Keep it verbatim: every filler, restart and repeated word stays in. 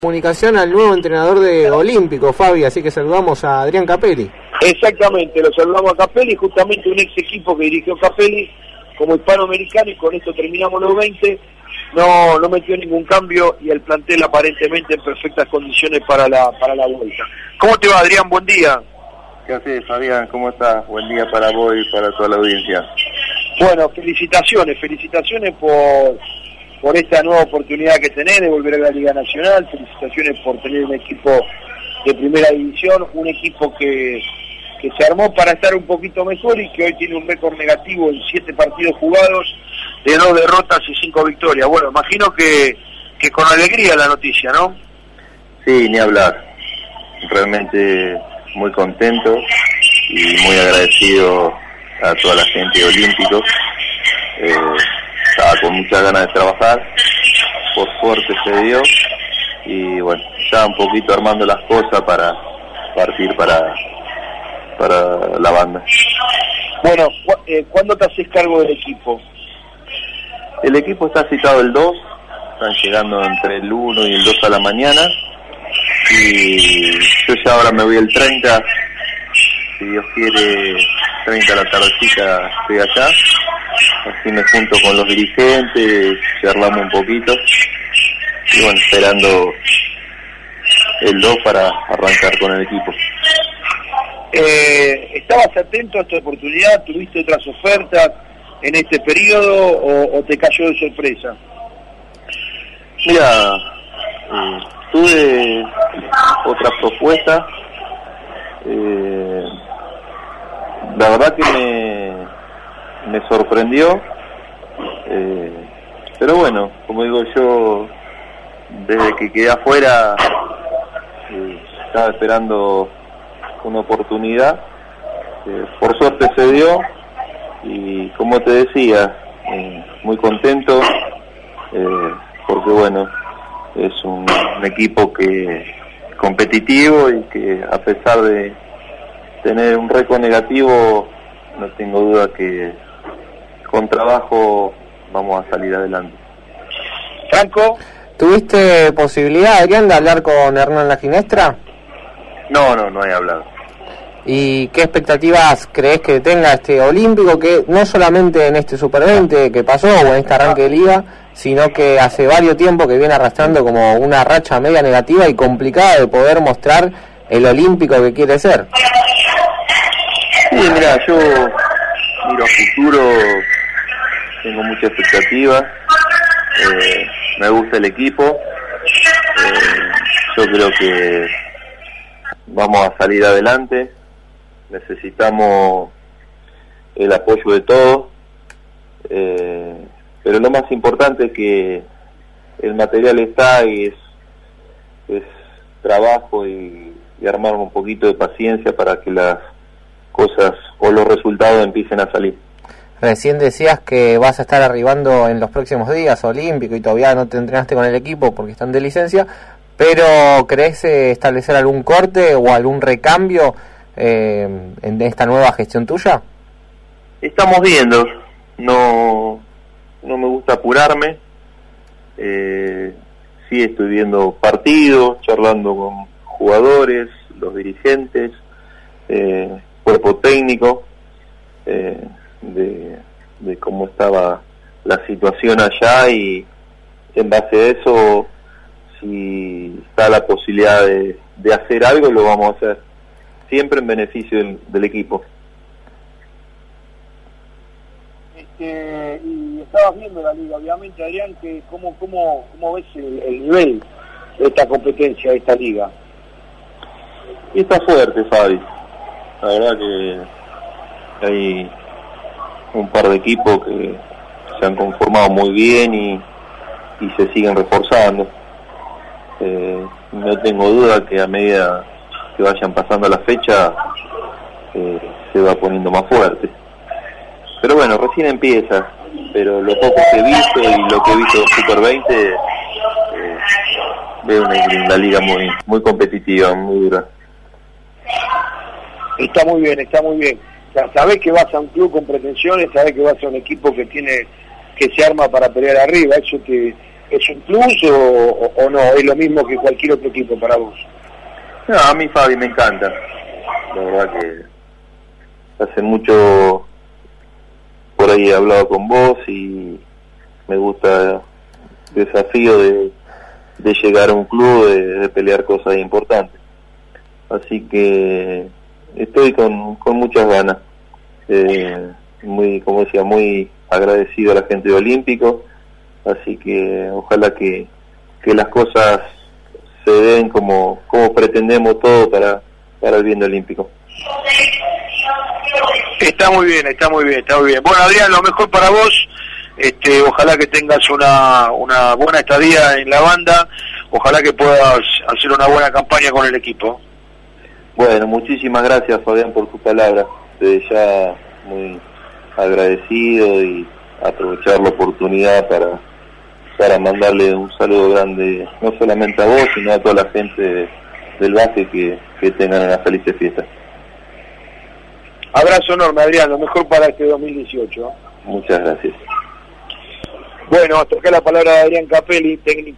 Comunicación al nuevo entrenador de Olímpico, Fabi, así que saludamos a Adrián Capelli. Exactamente, lo saludamos a Capelli, justamente un ex equipo que dirigió Capelli como hispanoamericano, y con esto terminamos los veinte, no no metió ningún cambio y el plantel aparentemente en perfectas condiciones para la para la vuelta. ¿Cómo te va, Adrián? Buen día. ¿Qué haces, Fabián? ¿Cómo estás? Buen día para vos y para toda la audiencia. Bueno, felicitaciones, felicitaciones por... por esta nueva oportunidad que tenés de volver a la Liga Nacional, felicitaciones por tener un equipo de primera división, un equipo que, que se armó para estar un poquito mejor y que hoy tiene un récord negativo en siete partidos jugados, de dos derrotas y cinco victorias. Bueno, imagino que, que con alegría la noticia, ¿no? Sí, ni hablar. Realmente muy contento y muy agradecido a toda la gente de Olímpico. Eh, Estaba con muchas ganas de trabajar, por suerte se dio, y bueno, ya un poquito armando las cosas para partir para para la banda. Bueno, cu eh, ¿cuándo te haces cargo del equipo? El equipo está citado el dos, están llegando entre el uno y el dos a la mañana, y yo ya ahora me voy el treinta, si Dios quiere, treinta a la tardecita estoy allá. Así me junto con los dirigentes, charlamos un poquito y bueno, esperando el dos para arrancar con el equipo. Eh, ¿Estabas atento a esta oportunidad? ¿Tuviste otras ofertas en este periodo o, o te cayó de sorpresa? Mira, eh, tuve otras propuestas, eh, la verdad que me... me sorprendió, eh, pero bueno, como digo yo, desde que quedé afuera eh, estaba esperando una oportunidad, eh, por suerte se dio y como te decía, eh, muy contento eh, porque bueno, es un, un equipo que competitivo y que a pesar de tener un récord negativo, no tengo duda que con trabajo vamos a salir adelante. Franco, ¿tuviste posibilidad, Adrián, de hablar con Hernán La Ginestra? No, no, no he hablado. ¿Y qué expectativas crees que tenga este Olímpico, que no solamente en este Super veinte que pasó o en este arranque de liga, sino que hace varios tiempos que viene arrastrando como una racha media negativa y complicada de poder mostrar el Olímpico que quiere ser? Sí, mira, yo miro a futuro, tengo mucha expectativa, eh, me gusta el equipo, eh, yo creo que vamos a salir adelante, necesitamos el apoyo de todos, eh, pero lo más importante es que el material está y es, es trabajo y, y armar un poquito de paciencia para que las cosas o los resultados empiecen a salir. Recién decías que vas a estar arribando en los próximos días Olímpico y todavía no te entrenaste con el equipo porque están de licencia, pero ¿crees eh, establecer algún corte o algún recambio eh, en esta nueva gestión tuya? Estamos viendo, no no me gusta apurarme, eh, sí estoy viendo partidos, charlando con jugadores, los dirigentes, eh, cuerpo técnico, eh, de, de cómo estaba la situación allá, y en base a eso, si está la posibilidad de, de hacer algo, lo vamos a hacer, siempre en beneficio del, del equipo. Este, y estabas viendo la liga, obviamente, Adrián, que cómo, cómo, cómo ves el, el nivel de esta competencia, de esta liga. Y está fuerte, Fabi. La verdad que hay un par de equipos que se han conformado muy bien y, y se siguen reforzando. Eh, no tengo duda que a medida que vayan pasando la fecha eh, se va poniendo más fuerte. Pero bueno, recién empieza, pero lo poco que he visto y lo que he visto en Super veinte, eh, veo una, una liga muy, muy competitiva, muy dura. Está muy bien, está muy bien. O sea, sabés que vas a un club con pretensiones, sabés que vas a un equipo que tiene que se arma para pelear arriba, eso te, es un plus o, o, o no? ¿Es lo mismo que cualquier otro equipo para vos? No, a mí Fabi me encanta. La verdad que hace mucho por ahí he hablado con vos y me gusta el desafío de, de llegar a un club, de, de pelear cosas importantes. Así que estoy con, con muchas ganas. Eh, muy, como decía, muy agradecido a la gente de Olímpico. Así que ojalá que, que las cosas se den como, como pretendemos todo para, para el bien de Olímpico. Está muy bien, está muy bien, está muy bien. Bueno, Adrián, lo mejor para vos. Este, ojalá que tengas una, una buena estadía en la banda. Ojalá que puedas hacer una buena campaña con el equipo. Bueno, muchísimas gracias, Fabián, por tu palabra. Desde ya muy agradecido y aprovechar la oportunidad para, para mandarle un saludo grande, no solamente a vos, sino a toda la gente del básquet, que, que tengan una feliz fiesta. Abrazo enorme, Adrián, lo mejor para este dos mil dieciocho. Muchas gracias. Bueno, hasta acá la palabra de Adrián Capelli, técnico.